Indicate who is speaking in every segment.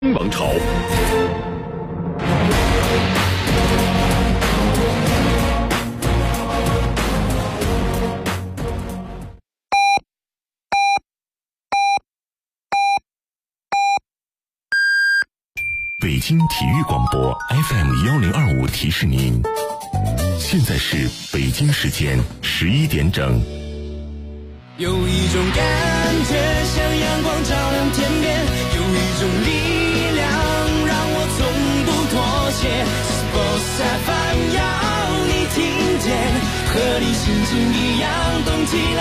Speaker 1: 王朝。北京体育广播 FM1025 提示您，现在是北京时间11点整。
Speaker 2: 有一种感觉像阳光照亮天边，有一种力量让我从不妥协。Sports FM 要你听见，和你心情一样动起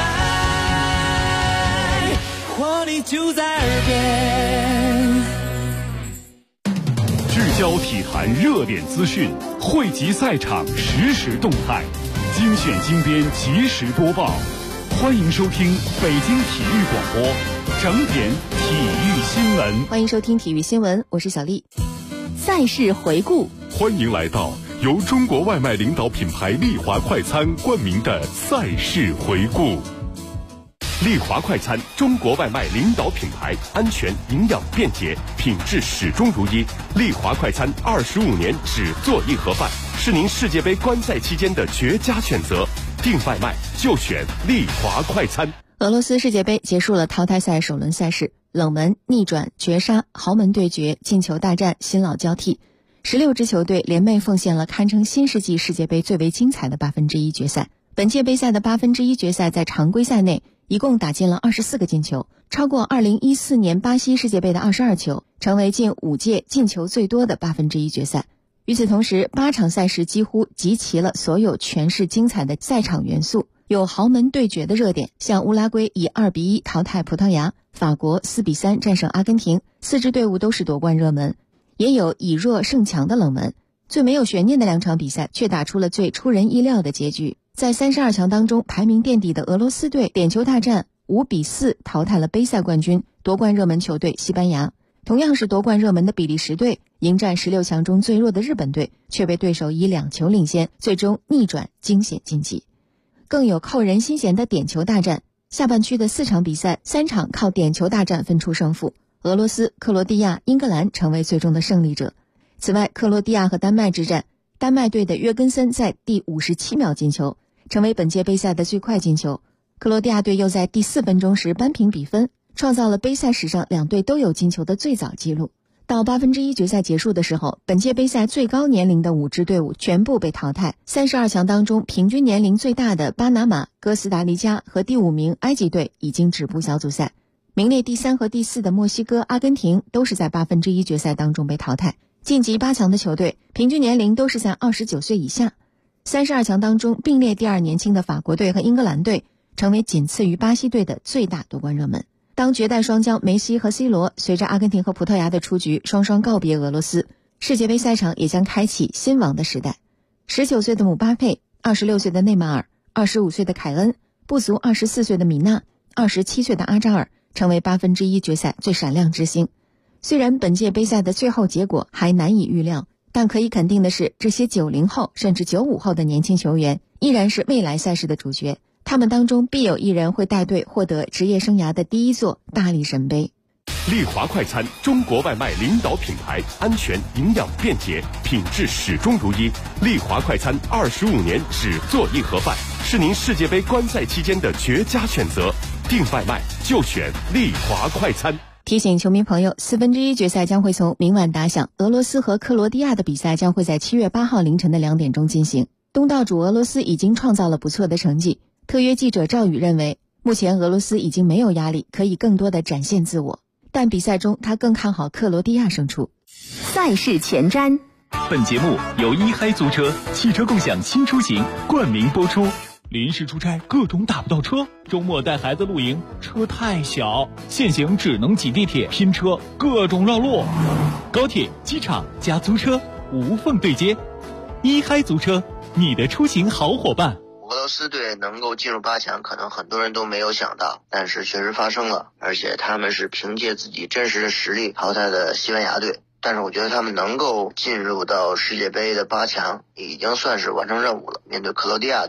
Speaker 2: 来，活力就在耳边。
Speaker 1: 聚焦体坛热点资讯，汇集赛场实时动态，精选精编及时播报。欢迎收听北京体育广播整点体育新闻。
Speaker 3: 欢迎收听体育新闻，我是小丽。赛事回顾，
Speaker 1: 欢迎来到由中国外卖领导品牌丽华快餐冠名的赛事回顾。丽华快餐，中国外卖领导品牌，安全、营养、便捷，品质始终如一。丽华快餐25年只做一盒饭，是您世界杯观赛期间的绝佳选择。订外卖就选丽华快餐。
Speaker 3: 俄罗斯世界杯结束了淘汰赛首轮赛事，冷门、逆转、绝杀、豪门对决、进球大战，新老交替。16支球队联袂奉献了堪称新世纪世界杯最为精彩的1/8决赛。本届杯赛的1/8决赛在常规赛内一共打进了24个进球，超过2014年巴西世界杯的22球，成为近5届进球最多的1/8决赛。与此同时，8场赛事几乎集齐了所有诠释精彩的赛场元素，有豪门对决的热点，像乌拉圭以2-1淘汰葡萄牙，法国4-3战胜阿根廷，4支队伍都是夺冠热门，也有以弱胜强的冷门。最没有悬念的2场比赛却打出了最出人意料的结局。在32强当中排名垫底的俄罗斯队点球大战5-4淘汰了杯赛冠军夺冠热门球队西班牙。同样是夺冠热门的比利时队迎战16强中最弱的日本队，却被对手以2球领先，最终逆转惊险晋级。更有扣人心弦的点球大战，下半区的4场比赛3场靠点球大战分出胜负，俄罗斯、克罗地亚、英格兰成为最终的胜利者。此外，克罗地亚和丹麦之战，丹麦队的约根森在第57秒进球，成为本届杯赛的最快进球。克罗地亚队又在第4分钟时扳平比分，创造了杯赛史上2队都有进球的最早纪录。到1/8决赛结束的时候，本届杯赛最高年龄的5支队伍全部被淘汰。32强当中平均年龄最大的巴拿马、哥斯达黎加和第5名埃及队已经止步小组赛。名列第3和第4的墨西哥、阿根廷都是在1/8决赛当中被淘汰。晋级8强的球队平均年龄都是在29岁以下。32强当中并列第2年轻的法国队和英格兰队成为仅次于巴西队的最大夺冠热门。当绝代双骄梅西和 C 罗随着阿根廷和葡萄牙的出局双双告别俄罗斯，世界杯赛场也将开启新王的时代。19岁的姆巴佩、26岁的内马尔、25岁的凯恩，不足24岁的米纳、27岁的阿扎尔成为1/8决赛最闪亮之星。虽然本届杯赛的最后结果还难以预料，但可以肯定的是，这些90后甚至95后的年轻球员依然是未来赛事的主角，他们当中必有一人会带队获得职业生涯的第1座大力神杯。
Speaker 1: 丽华快餐，中国外卖领导品牌，安全、营养、便捷，品质始终如一。丽华快餐25年只做一盒饭，是您世界杯观赛期间的绝佳选择。订外卖就选丽华快餐。
Speaker 3: 提醒球迷朋友，1/4决赛将会从明晚打响，俄罗斯和克罗地亚的比赛将会在7月8号凌晨的2点钟进行。东道主俄罗斯已经创造了不错的成绩，特约记者赵宇认为，目前俄罗斯已经没有压力，可以更多的展现自我，但比赛中他更看好克罗地亚胜出。
Speaker 4: 赛事前瞻，
Speaker 5: 本节目由一嗨租车汽车共享新出行冠名播出。临时出差各种打不到车，周末带孩子露营车太小，现行只能挤地铁拼车，各种绕路。高铁、机场加租车无缝对接，一嗨租车，你的出行好伙伴。
Speaker 6: 俄罗斯队能够进入8强，可能很多人都没有想到，但是确实发生了，而且他们是凭借自己真实的实力淘汰的西班牙队。但是我觉得他们能够进入到世界杯的8强，已经算是完成任务了。面对克罗地亚队，我们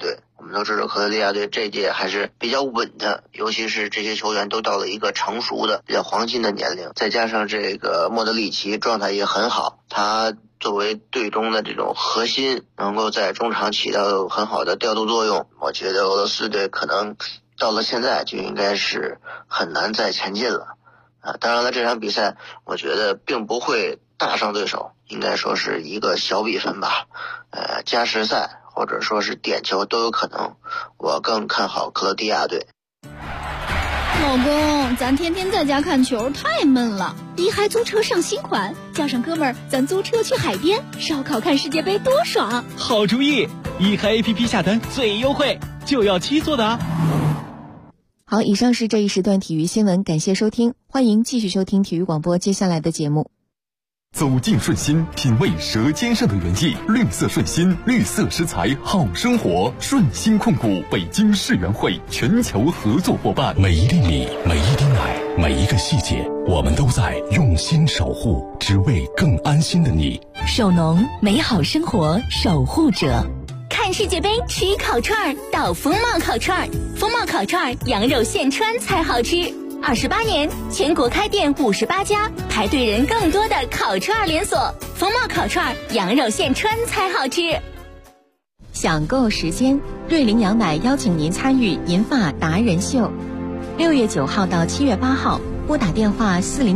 Speaker 6: 们都知道克罗地亚队这届还是比较稳的，尤其是这些球员都到了一个成熟的比较黄金的年龄，再加上这个莫德里奇状态也很好，他作为队中的这种核心，能够在中场起到很好的调度作用。我觉得俄罗斯队可能到了现在就应该是很难再前进了当然了，这场比赛我觉得并不会大胜对手，应该说是一个小比分吧，加时赛或者说是点球都有可能，我更看好克罗地亚队。
Speaker 7: 老公，咱天天在家看球太闷了，一嗨租车上新款，叫上哥们儿，咱租车去海边烧烤看世界杯多爽！
Speaker 5: 好主意，一嗨 APP 下单最优惠，就要7座的啊！
Speaker 3: 好，以上是这一时段体育新闻，感谢收听，欢迎继续收听体育广播接下来的节目。
Speaker 1: 走进顺心，品味舌尖上的原意。绿色顺心，绿色食材好生活。顺心控股北京世园会全球合作伙伴。
Speaker 8: 每一粒米，每一滴奶，每一个细节，我们都在用心守护，只为更安心的你。
Speaker 4: 手农，美好生活守护者。看世界杯吃烤串到风貌烤串，风貌烤串羊肉现穿才好吃。28年，全国开店58家，排队人更多的烤串连锁。风貌烤串羊肉现穿才好吃。
Speaker 3: 享购时间，瑞麟羊奶邀请您参与银发达人秀，6月9号到7月8号，拨打电话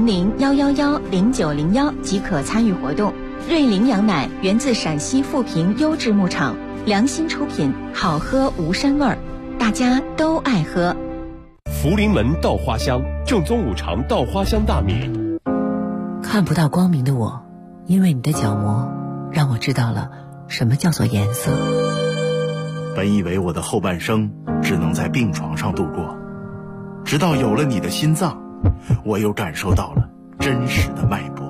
Speaker 3: 400-111-0901即可参与活动。瑞麟羊奶源自陕西富平优质牧场，良心出品，好喝无膻味儿，大家都爱喝。
Speaker 1: 福临门稻花香，正宗五常稻花香大米。
Speaker 9: 看不到光明的我，因为你的角膜让我知道了什么叫做颜色。
Speaker 10: 本以为我的后半生只能在病床上度过，直到有了你的心脏，我又感受到了真实的脉搏。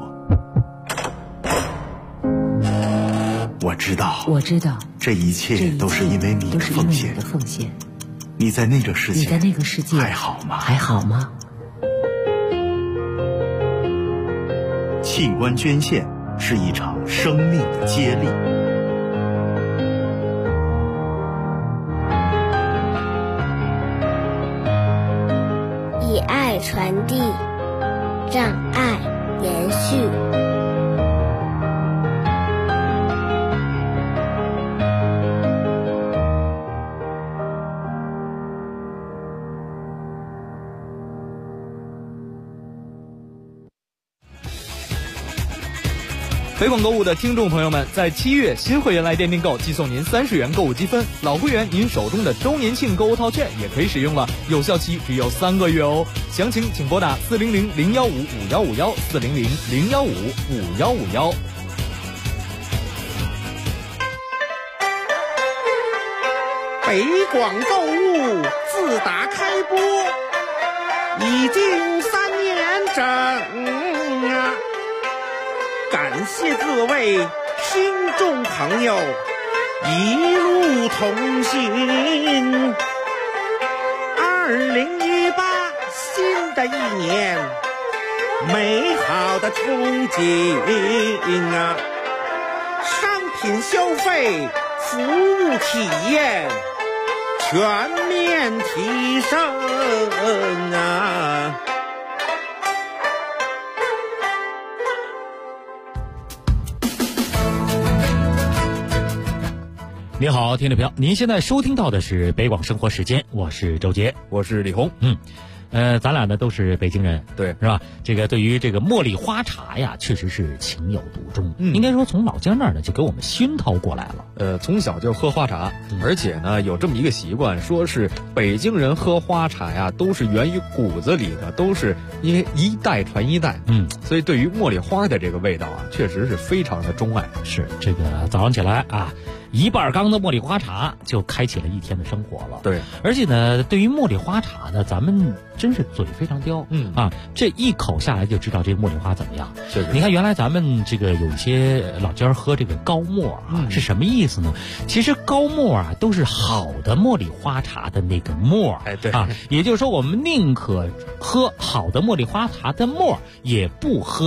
Speaker 10: 我知道，这一切都是因为你的奉献。你在那个世界还好吗？器官捐献是一场生命的接力。
Speaker 11: 以爱传递，让爱延续。
Speaker 12: 北广购物的听众朋友们，在7月新会员来电订购即送您30元购物积分，老会员您手中的周年庆购物套券也可以使用了，有效期只有3个月哦。详情请拨打400-015-5151，400-015-5151。
Speaker 13: 北广购物自打开播已经3年整啊，感谢各位听众朋友一路同行。2018新的一年，美好的憧憬啊，商品消费、服务体验全面提升啊！
Speaker 5: 你好，听众朋友，您现在收听到的是北广生活时间，我是周杰，
Speaker 12: 我是李红。
Speaker 5: 咱俩呢都是北京人，
Speaker 12: 对，
Speaker 5: 是吧？这个对于这个茉莉花茶呀，确实是情有独钟。应该说从老家那儿呢就给我们熏陶过来了。
Speaker 12: 从小就喝花茶，而且呢有这么一个习惯，说是北京人喝花茶呀，都是源于骨子里的，都是因为一代传一代。所以对于茉莉花的这个味道啊，确实是非常的钟爱。
Speaker 5: 是这个早上起来啊，1半缸的茉莉花茶就开启了一天的生活了。
Speaker 12: 对，
Speaker 5: 而且呢，对于茉莉花茶呢，咱们真是嘴非常刁。这一口下来就知道这个茉莉花怎么样。你看，原来咱们这个有一些老家喝这个高沫啊，是什么意思呢？其实高沫啊都是好的茉莉花茶的那个沫。
Speaker 12: 对
Speaker 5: 也就是说，我们宁可喝好的茉莉花茶的沫，也不喝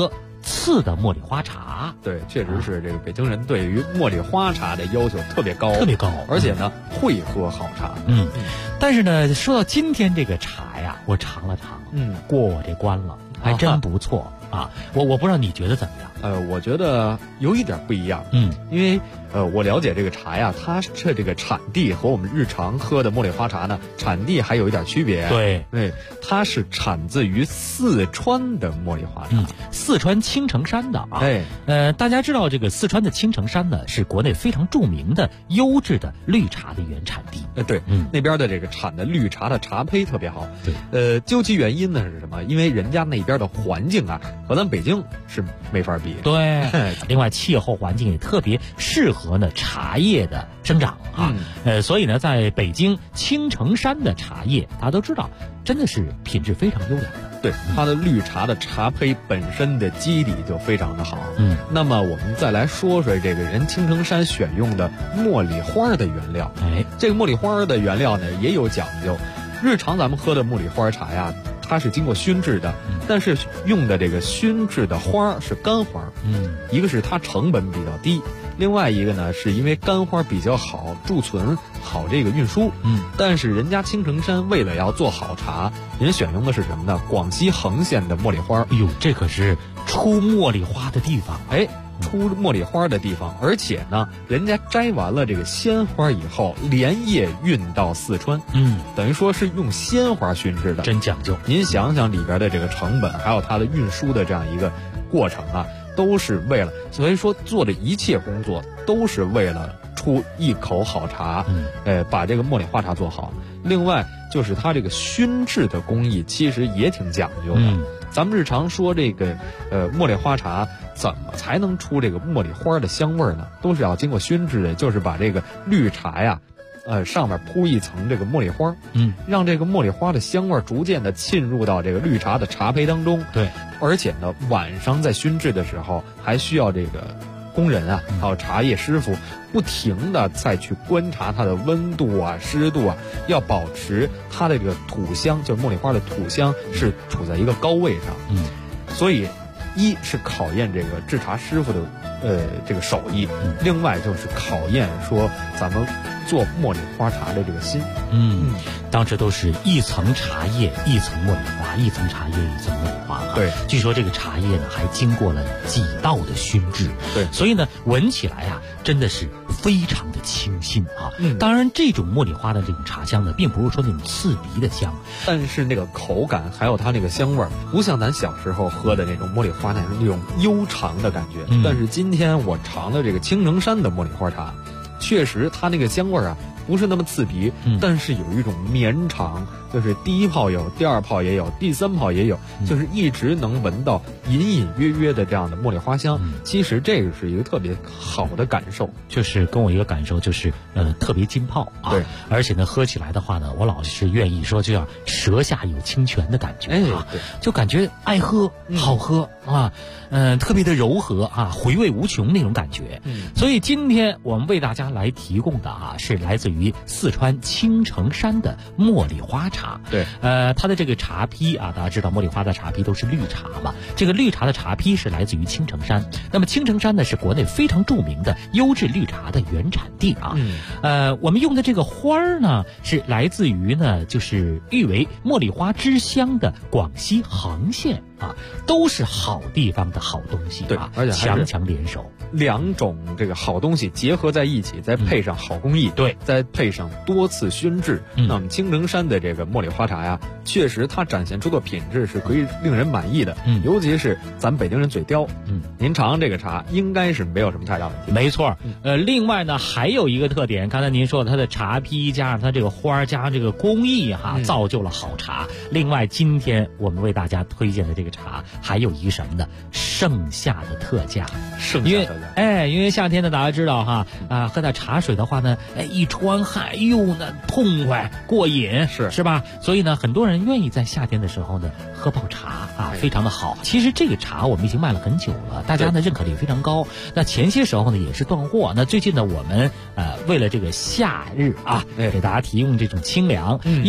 Speaker 14: 次的茉莉花茶。
Speaker 12: 对，确实是这个北京人对于茉莉花茶的要求特别高，而且呢会喝好茶。
Speaker 14: 但是呢，说到今天这个茶呀，我尝了尝，过我这关了，还真不错啊。我不知道你觉得怎么样？
Speaker 12: 我觉得有一点不一样，因为我了解这个茶呀，它是这个产地和我们日常喝的茉莉花茶呢，产地还有一点区别。
Speaker 14: 对，
Speaker 12: 它是产自于四川的茉莉花茶，
Speaker 14: 四川青城山的啊。大家知道这个四川的青城山呢，是国内非常著名的优质的绿茶的原产地。
Speaker 12: 对，那边的这个产的绿茶的茶胚特别好。对，究其原因呢是什么？因为人家那边的环境啊，和咱北京是没法比。
Speaker 14: 对，另外气候环境也特别适合呢茶叶的生长啊。所以呢，在北京青城山的茶叶，大家都知道，真的是品质非常优良的。
Speaker 12: 对，它的绿茶的茶胚本身的基底就非常的好。那么我们再来说说这个人青城山选用的茉莉花的原料。这个茉莉花的原料呢也有讲究。日常咱们喝的茉莉花茶呀，它是经过熏制的，但是用的这个熏制的花是干花。一个是它成本比较低，另外一个呢是因为干花比较好贮存，好这个运输。但是人家青城山为了要做好茶，人选用的是什么呢？广西横县的茉莉花。
Speaker 14: 这可是出茉莉花的地方。
Speaker 12: 出茉莉花的地方，而且呢，人家摘完了这个鲜花以后，连夜运到四川，等于说是用鲜花熏制的，
Speaker 14: 真讲究。
Speaker 12: 您想想里边的这个成本，还有它的运输的这样一个过程啊，都是为了，所以说做的一切工作都是为了出一口好茶，把这个茉莉花茶做好。另外就是它这个熏制的工艺，其实也挺讲究的。咱们日常说这个茉莉花茶怎么才能出这个茉莉花的香味呢？都是要经过熏制的，就是把这个绿茶呀，上面铺一层这个茉莉花，让这个茉莉花的香味逐渐的浸入到这个绿茶的茶胚当中。
Speaker 14: 对，
Speaker 12: 而且呢，晚上在熏制的时候，还需要这个工人啊，还有茶叶师傅不停的再去观察它的温度啊、湿度啊，要保持它的这个土香，就是茉莉花的土香是处在一个高位上。所以一是考验这个制茶师傅的这个手艺，另外就是考验说咱们做茉莉花茶的这个心。
Speaker 14: 当时都是一层茶叶一层茉莉花，一层茶叶一层茉莉花。
Speaker 12: 对，
Speaker 14: 据说这个茶叶呢还经过了几道的熏制。
Speaker 12: 对，
Speaker 14: 所以呢闻起来啊真的是非常的清新啊。当然这种茉莉花的这种茶香呢，并不是说那种刺鼻的香，
Speaker 12: 但是那个口感还有它那个香味儿，不像咱小时候喝的那种茉莉花那种悠长的感觉。但是今天我尝的这个青城山的茉莉花茶，确实它那个香味儿啊不是那么刺鼻，但是有一种绵长，就是第一泡有，第二泡也有，第三泡也有，就是一直能闻到隐隐约约的这样的茉莉花香。其实这个是一个特别好的感受，
Speaker 14: 就是跟我一个感受就是特别浸泡啊。
Speaker 12: 对，
Speaker 14: 而且呢喝起来的话呢，我老是愿意说就像舌下有清泉的感觉啊，就感觉爱喝好喝啊，特别的柔和啊，回味无穷那种感觉。所以今天我们为大家来提供的啊，是来自于四川青城山的茉莉花茶。
Speaker 12: 对，
Speaker 14: 它的这个茶批啊，大家知道茉莉花的茶批都是绿茶嘛，这个绿茶的茶批是来自于青城山。那么青城山呢是国内非常著名的优质绿茶的原产地啊。我们用的这个花儿呢是来自于呢就是誉为茉莉花之乡的广西横县啊，都是好地方的好东西啊。
Speaker 12: 对，而且
Speaker 14: 强强联手，
Speaker 12: 两种这个好东西结合在一起，再配上好工艺，
Speaker 14: 对，
Speaker 12: 再配上多次熏制，那么青城山的这个茉莉花茶呀，确实它展现出的品质是可以令人满意的。尤其是咱北京人嘴刁，您尝尝这个茶，应该是没有什么太大问题。
Speaker 14: 没错，另外呢还有一个特点，刚才您说的它的茶批加上它这个花加上这个工艺哈，造就了好茶。另外今天我们为大家推荐的这个茶还有一个什么呢？盛夏的特价。因为夏天呢大家知道哈喝点茶水的话呢，一出完汗，那痛快过瘾，是吧？所以呢很多人愿意在夏天的时候呢喝泡茶啊，非常的好。其实这个茶我们已经卖了很久了，大家呢认可力非常高。那前些时候呢也是断货，那最近呢我们为了这个夏日啊，给大家提供这种清凉又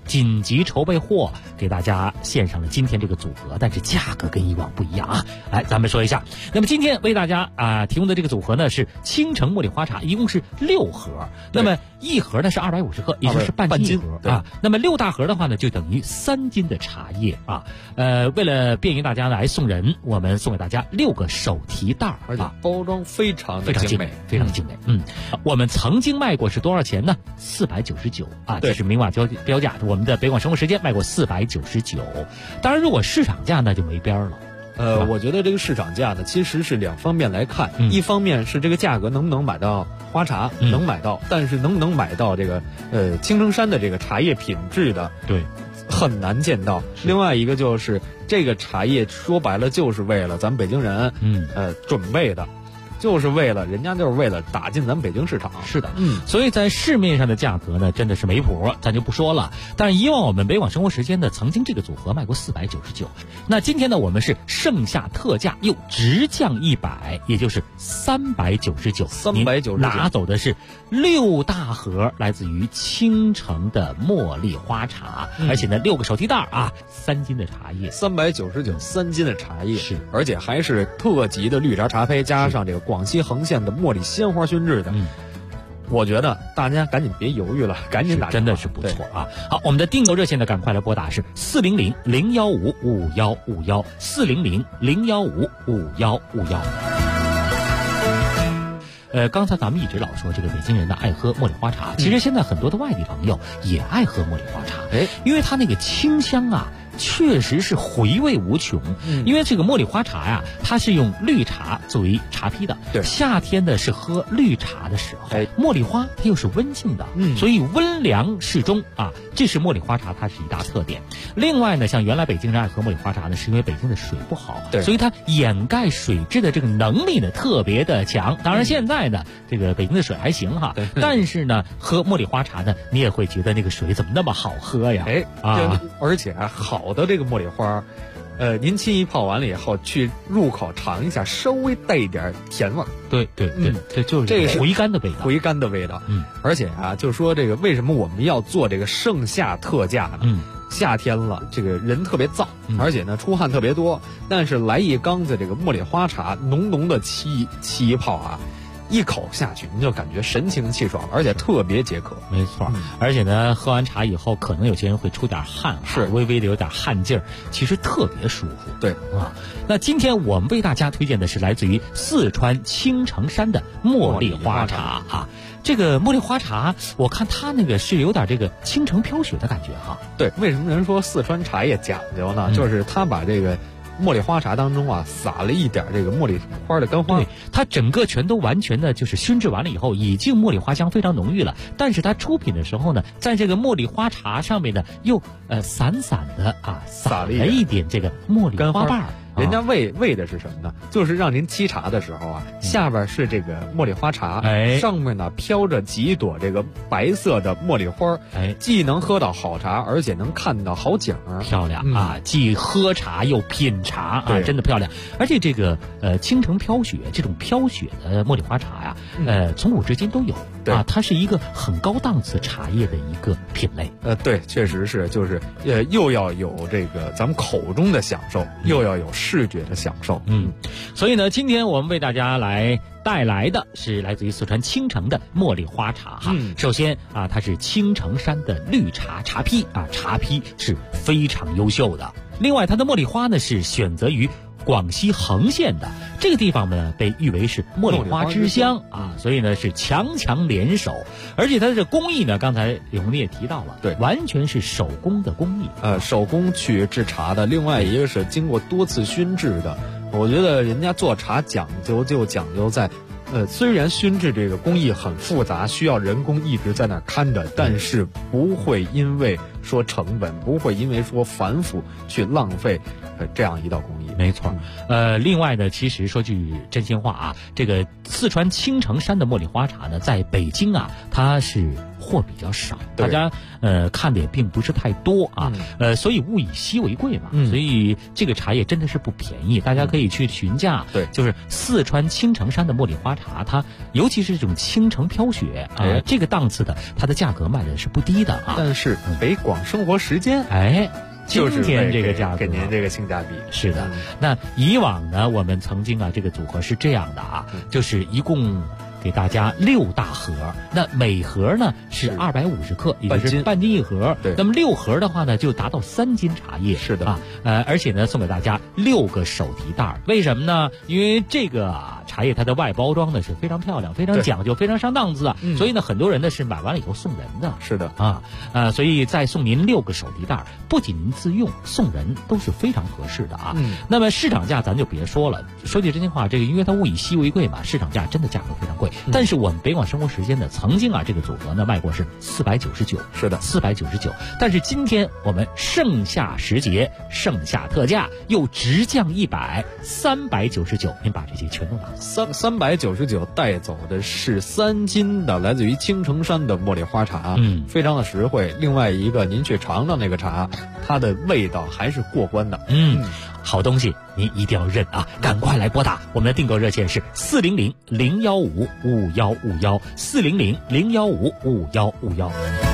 Speaker 14: 紧急筹备货，给大家献上了今天这个组合，但是价格跟以往不一样啊。来，咱们说一下，那么今天为大家提供的这个组合呢是青城茉莉花茶，一共是6盒，那么一盒呢是250克，也就是半斤啊。那么6大盒的话呢，就等于3斤的茶叶啊。为了便于大家来送人，我们送给大家6个手提袋
Speaker 12: 而且包装非常
Speaker 14: 精美，非常精美。我们曾经卖过是多少钱呢？499啊，这是明码标价。我们的北广生活时间卖过499，当然如果市场价那就没边了。
Speaker 12: 我觉得这个市场价呢，其实是2方面来看，一方面是这个价格能不能买到花茶，能买到，但是能不能买到这个青城山的这个茶叶品质的，
Speaker 14: 对，
Speaker 12: 很难见到。另外一个就是这个茶叶说白了就是为了咱们北京人准备的。就是为了人家就是为了打进咱们北京市场。
Speaker 14: 是的，所以在市面上的价格呢，真的是没谱，咱就不说了。但是以往我们北广生活时间呢，曾经这个组合卖过499，那今天呢，我们是盛夏特价又直降100，也就是399，拿走的是6大盒来自于青城的茉莉花茶，而且呢6个手提袋啊，3斤的茶叶
Speaker 12: ，399，3斤的茶叶
Speaker 14: 是，
Speaker 12: 而且还是特级的绿茶茶胚，加上这个广西横县的茉莉鲜花熏制的。我觉得大家赶紧别犹豫了，赶紧打，
Speaker 14: 真的是不错啊！好，我们的订购热线呢，赶快来拨打是400-015-5151，400-015-5151。刚才咱们一直老说这个北京人呢爱喝茉莉花茶，其实现在很多的外地朋友也爱喝茉莉花茶，因为它那个清香啊。确实是回味无穷，因为这个茉莉花茶呀，它是用绿茶作为茶坯的。
Speaker 12: 对，
Speaker 14: 夏天呢是喝绿茶的时候，茉莉花它又是温性的，所以温凉适中啊，这是茉莉花茶它是一大特点。另外呢，像原来北京人爱喝茉莉花茶呢，是因为北京的水不好，所以它掩盖水质的这个能力呢特别的强。当然现在呢，这个北京的水还行哈，但是呢，喝茉莉花茶呢，你也会觉得那个水怎么那么好喝呀？
Speaker 12: 而且好的这个茉莉花，您沏一泡完了以后，去入口尝一下，稍微带一点甜味儿。
Speaker 14: 对，这就是这个回甘的味道。
Speaker 12: 而且啊，就说这个为什么我们要做这个盛夏特价呢？夏天了，这个人特别燥，而且呢出汗特别多，但是来一缸子这个茉莉花茶，浓浓的沏一泡啊。一口下去，你就感觉神清气爽，而且特别解渴。
Speaker 14: 没错，而且呢，喝完茶以后，可能有些人会出点汗，是微微的有点汗劲儿，其实特别舒服。
Speaker 12: 对
Speaker 14: 啊，那今天我们为大家推荐的是来自于四川青城山的茉莉花茶啊。这个茉莉花茶，我看它那个是有点这个青城飘雪的感觉哈。
Speaker 12: 对，为什么人说四川茶叶讲究呢？就是它把这个茉莉花茶当中啊，撒了一点这个茉莉花的干花，
Speaker 14: 对，它整个全都完全的就是熏制完了以后，已经茉莉花香非常浓郁了。但是它出品的时候呢，在这个茉莉花茶上面呢，又散散的啊撒了一点这个茉莉花瓣儿。
Speaker 12: 人家为的是什么呢？就是让您沏茶的时候啊，下边是这个茉莉花茶，上面呢飘着几朵这个白色的茉莉花，既能喝到好茶，而且能看到好景儿，
Speaker 14: 漂亮啊！既喝茶又品茶啊，真的漂亮。而且这个青城飘雪这种飘雪的茉莉花茶呀，从古至今都有啊，它是一个很高档次茶叶的一个品类。
Speaker 12: 对，确实是，就是又要有这个咱们口中的享受，又要有视觉的享受。
Speaker 14: 所以呢，今天我们为大家来带来的是来自于四川青城的茉莉花茶哈。首先啊，它是青城山的绿茶茶坯啊，茶坯是非常优秀的。另外，它的茉莉花呢是选择于广西横县的这个地方呢，被誉为是茉莉花之乡啊，所以呢是强联手，而且它的这工艺呢，刚才李红丽也提到了，
Speaker 12: 对，
Speaker 14: 完全是手工的工艺，
Speaker 12: 手工去制茶的。另外一个是经过多次熏制的，我觉得人家做茶讲究就讲究在。虽然熏制这个工艺很复杂，需要人工一直在那看着，但是不会因为说成本，不会因为说繁复去浪费这样一道工艺。
Speaker 14: 没错。另外呢，其实说句真心话啊，这个四川青城山的茉莉花茶呢，在北京啊，它是货比较少，大家看的也并不是太多啊，所以物以稀为贵嘛，所以这个茶叶真的是不便宜，大家可以去询价。
Speaker 12: 对，
Speaker 14: 就是四川青城山的茉莉花茶，它尤其是这种青城飘雪啊，这个档次的，它的价格卖的是不低的啊。
Speaker 12: 但是北广广生活时间，
Speaker 14: 今天这个价格
Speaker 12: 给您这个性价比。
Speaker 14: 是的，那以往呢，我们曾经这个组合是这样的就是一共给大家6大盒，那每盒呢是250克，也就是半斤一盒。
Speaker 12: 对，
Speaker 14: 那么6盒的话呢，就达到3斤茶叶。
Speaker 12: 是的
Speaker 14: 而且呢，送给大家6个手提袋。为什么呢？因为这个茶叶它的外包装呢是非常漂亮、非常讲究、非常上档次所以呢，很多人呢是买完了以后送人的。
Speaker 12: 是的
Speaker 14: 所以再送您6个手提袋，不仅您自用，送人都是非常合适的那么市场价咱就别说了，说句真心话，这个因为它物以稀为贵嘛，市场价真的价格非常贵。但是我们北广生活时间呢，曾经这个组合呢卖过是499，
Speaker 12: 是的
Speaker 14: ，499。但是今天我们盛夏时节，盛夏特价又直降100，399，您把这些全都拿走。
Speaker 12: 399带走的是3斤的来自于青城山的茉莉花茶，非常的实惠。另外一个，您去尝尝那个茶，它的味道还是过关的。
Speaker 14: 好东西您一定要认赶快来拨打我们的订购热线是400-015-5151，400-015-5151。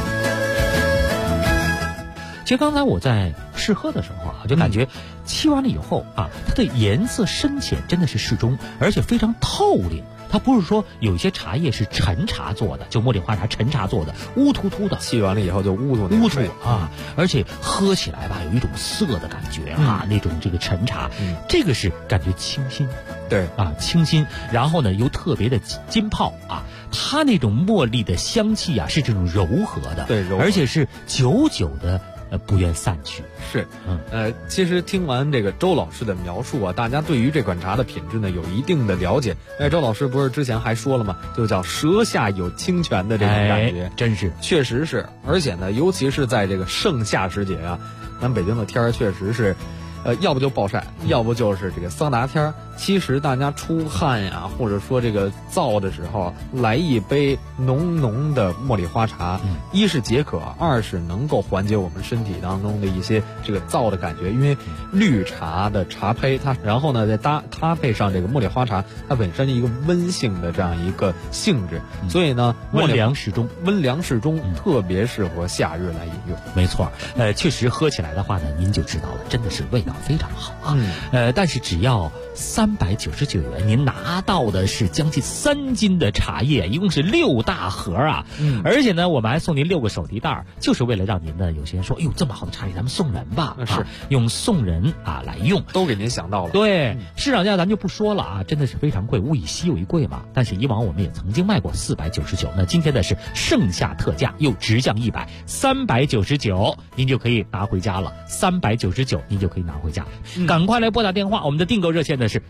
Speaker 14: 其实刚才我在试喝的时候就感觉沏完了以后它的颜色深浅真的是适中，而且非常透亮。它不是说有一些茶叶是陈茶做的，就茉莉花茶陈茶做的，乌突突的，
Speaker 12: 沏完了以后就乌突
Speaker 14: 而且喝起来有一种涩的感觉那种这个陈茶，这个是感觉清新，
Speaker 12: 对
Speaker 14: 清新，然后呢又特别的金泡它那种茉莉的香气是这种柔和的，
Speaker 12: 对，柔和，
Speaker 14: 而且是久久的不愿散去。
Speaker 12: 是，其实听完这个周老师的描述大家对于这款茶的品质呢有一定的了解。周老师不是之前还说了吗？就叫舌下有清泉的这种感觉，
Speaker 14: 真是，
Speaker 12: 确实是。而且呢，尤其是在这个盛夏时节咱北京的天儿确实是，要不就暴晒，要不就是这个桑拿天儿。其实大家出汗或者说这个燥的时候，来一杯浓浓的茉莉花茶，一是解渴，二是能够缓解我们身体当中的一些这个燥的感觉。因为绿茶的茶胚然后呢再搭配上这个茉莉花茶，它本身一个温性的这样一个性质，所以呢
Speaker 14: 温凉适中，
Speaker 12: 特别适合夏日来饮用。
Speaker 14: 没错，确实喝起来的话呢，您就知道了，真的是味道非常好但是只要399元，您拿到的是将近3斤的茶叶，一共是6大盒而且呢，我们还送您6个手提袋，就是为了让您呢，有些人说，哎呦，这么好的茶叶，咱们送人吧，
Speaker 12: 是
Speaker 14: 用送人来用，
Speaker 12: 都给您想到了。
Speaker 14: 对，市场价咱就不说了真的是非常贵，物以稀为贵嘛。但是以往我们也曾经卖过499，那今天的是盛夏特价，又直降100，399，您就可以拿回家了，399您就可以拿回家。赶快来拨打电话，我们的订购热线呢是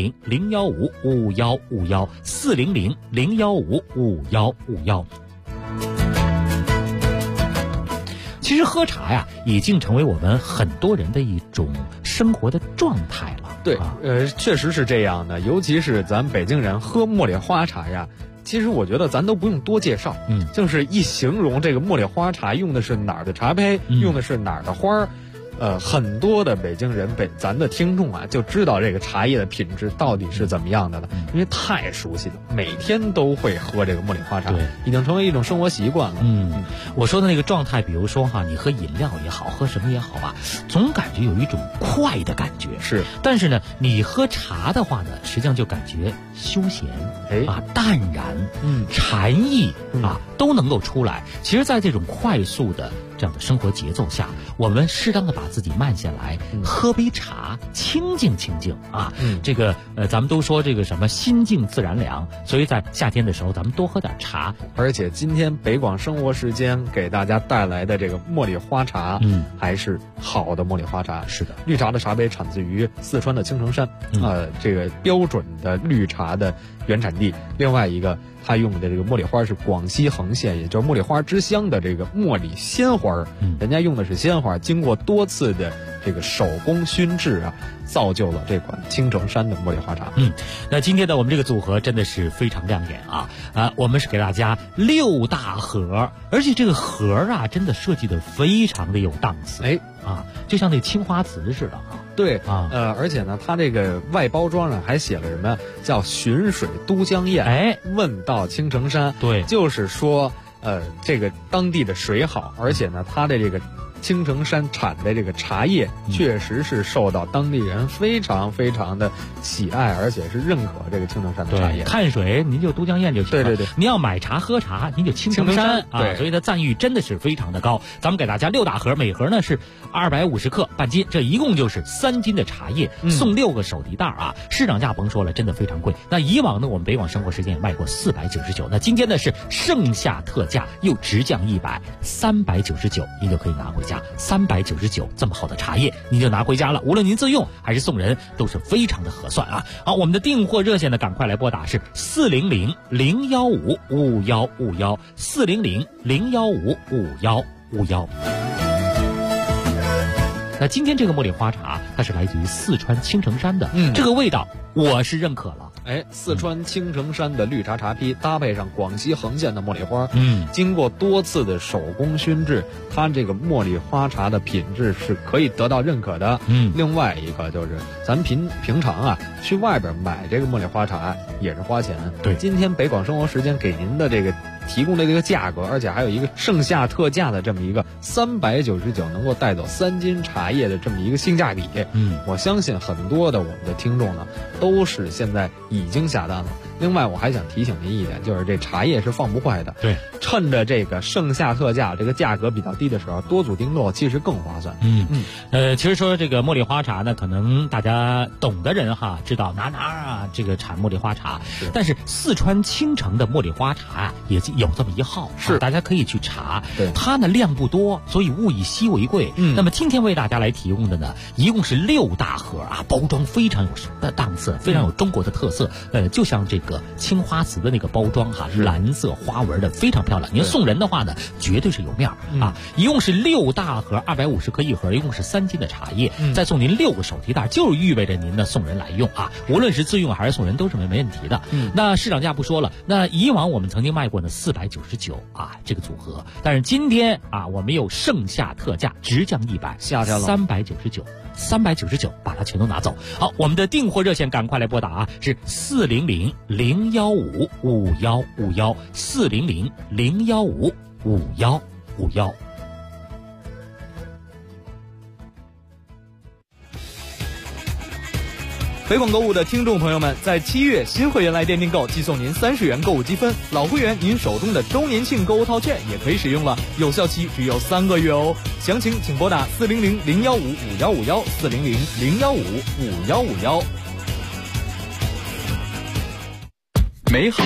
Speaker 14: 400-015-5151，400-015-5151。其实喝茶已经成为我们很多人的一种生活的状态了。
Speaker 12: 对，确实是这样的。尤其是咱北京人喝茉莉花茶其实我觉得咱都不用多介绍，就是一形容这个茉莉花茶用的是哪儿的茶胚，用的是哪儿的花儿。很多的北京人咱的听众就知道这个茶叶的品质到底是怎么样的了，因为太熟悉了，每天都会喝这个茉莉花茶，已经成为一种生活习惯了。
Speaker 14: 我说的那个状态，比如说你喝饮料也好，喝什么也好总感觉有一种快的感觉。
Speaker 12: 是，
Speaker 14: 但是呢，你喝茶的话呢，实际上就感觉休闲，淡然，禅意都能够出来。其实，在这种快速的这样的生活节奏下，我们适当的把自己慢下来，喝杯茶，清静这个咱们都说这个什么心静自然凉，所以在夏天的时候咱们多喝点茶。
Speaker 12: 而且今天北广生活时间给大家带来的这个茉莉花茶还是好的茉莉花茶。
Speaker 14: 是的，
Speaker 12: 绿茶的茶杯产自于四川的青城山，这个标准的绿茶的原产地。另外一个，它用的这个茉莉花是广西恒县，也就是茉莉花之乡的这个茉莉鲜花，人家用的是鲜花，经过多次的这个手工熏制造就了这款青城山的茉莉花茶。
Speaker 14: 那今天的我们这个组合真的是非常亮眼我们是给大家6大盒，而且这个盒真的设计的非常的有档次，就像那青花瓷似的
Speaker 12: 对而且呢，它这个外包装上还写了什么叫寻水都江堰，问道青城山。
Speaker 14: 对，
Speaker 12: 就是说这个当地的水好，而且呢，它的这个青城山产的这个茶叶确实是受到当地人非常非常的喜爱，而且是认可这个青城山的茶叶。
Speaker 14: 看水您就都江堰就行了。
Speaker 12: 对，
Speaker 14: 您要买茶喝茶，您就青城山啊，所以它赞誉真的是非常的高。咱们给大家6大盒，每盒呢是250克半斤，这一共就是3斤的茶叶，送6个手提袋啊。市场价甭说了，真的非常贵。那以往呢，我们北广生活时间也卖过499，那今天呢是盛夏特价，又直降100，399，您就可以拿回家。399这么好的茶叶，您就拿回家了。无论您自用还是送人，都是非常的合算啊！好，我们的订货热线呢，赶快来拨打是400-015-5151，400-015-5151。那今天这个茉莉花茶，它是来自于四川青城山的，这个味道我是认可了。
Speaker 12: 四川青城山的绿茶茶坯搭配上广西横县的茉莉花，经过多次的手工熏制，它这个茉莉花茶的品质是可以得到认可的。另外一个就是咱平常啊去外边买这个茉莉花茶也是花钱。
Speaker 14: 对，
Speaker 12: 今天北广生活时间给您的这个提供的这个价格，而且还有一个盛夏特价的这么一个399能够带走3斤茶叶的这么一个性价比。我相信很多的我们的听众呢都是现在已经下单了。另外我还想提醒您一点，就是这茶叶是放不坏的。
Speaker 14: 对，
Speaker 12: 趁着这个盛夏特价，这个价格比较低的时候，多组订购其实更划算。
Speaker 14: 其实说这个茉莉花茶呢，可能大家懂的人哈知道哪啊这个产茉莉花茶，但是四川青城的茉莉花茶啊也有这么一号，是大家可以去查。它呢量不多，所以物以稀为贵。那么今天为大家来提供的呢，一共是6大盒啊，包装非常有档次，非常有中国的特色。就像这个青花瓷的那个包装哈，蓝色花纹的非常漂亮。您送人的话呢，绝对是有面啊。一共是6大盒，250克一盒，一共是3斤的茶叶，再送您6个手提袋，就意味着您呢送人来用啊，无论是自用还是送人都是没问题的。那市场价不说了，那以往我们曾经卖过呢499啊这个组合，但是今天啊我们有盛夏特价，直降100，
Speaker 12: 下调了
Speaker 14: 399，把它全都拿走。好，我们的订货热线赶快来拨打啊，是400-015-5151，400-015-5151。
Speaker 15: 北广购物的听众朋友们，在7月新会员来电订购，即送您30元购物积分；老会员您手中的周年庆购物套券也可以使用了，有效期只有3个月哦。详情请拨打400-015-5151，400-015-5151。美好